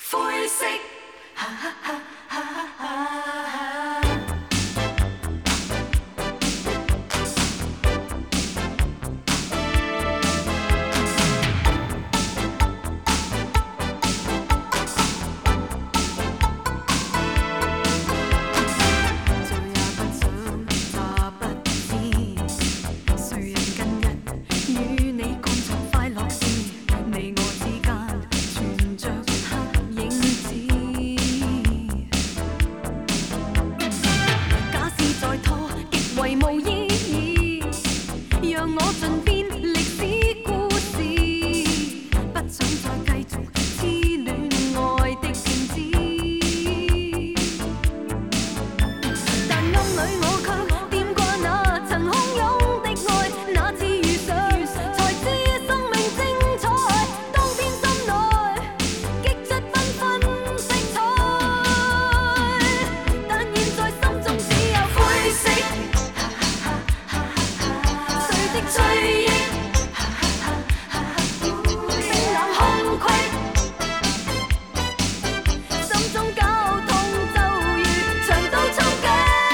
灰色。哈哈哈哈哈哈。做也不想，詐不知，谁人近日與你共尋快樂時，你我之間存着黑影子。假使再拖，極為無意義，讓我盡變歷史故事，不想再繼續痴戀愛的騙子。但暗裏我卻掂過那曾洶湧的愛，那次遇上才知生命精彩。當天心內激出繽紛色彩，但現在心中只有灰色。誰的追憶，冰冷空隙，心中絞痛就如長刀衝擊。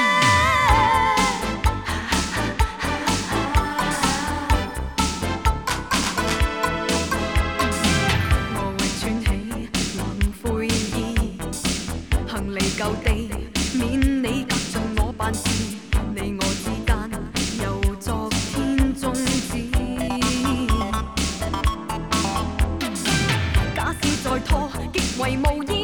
我會喘起冷悔意，行離舊地，免你隔盡我辦事，你我之間又昨天終止。假使再拖，極為無意。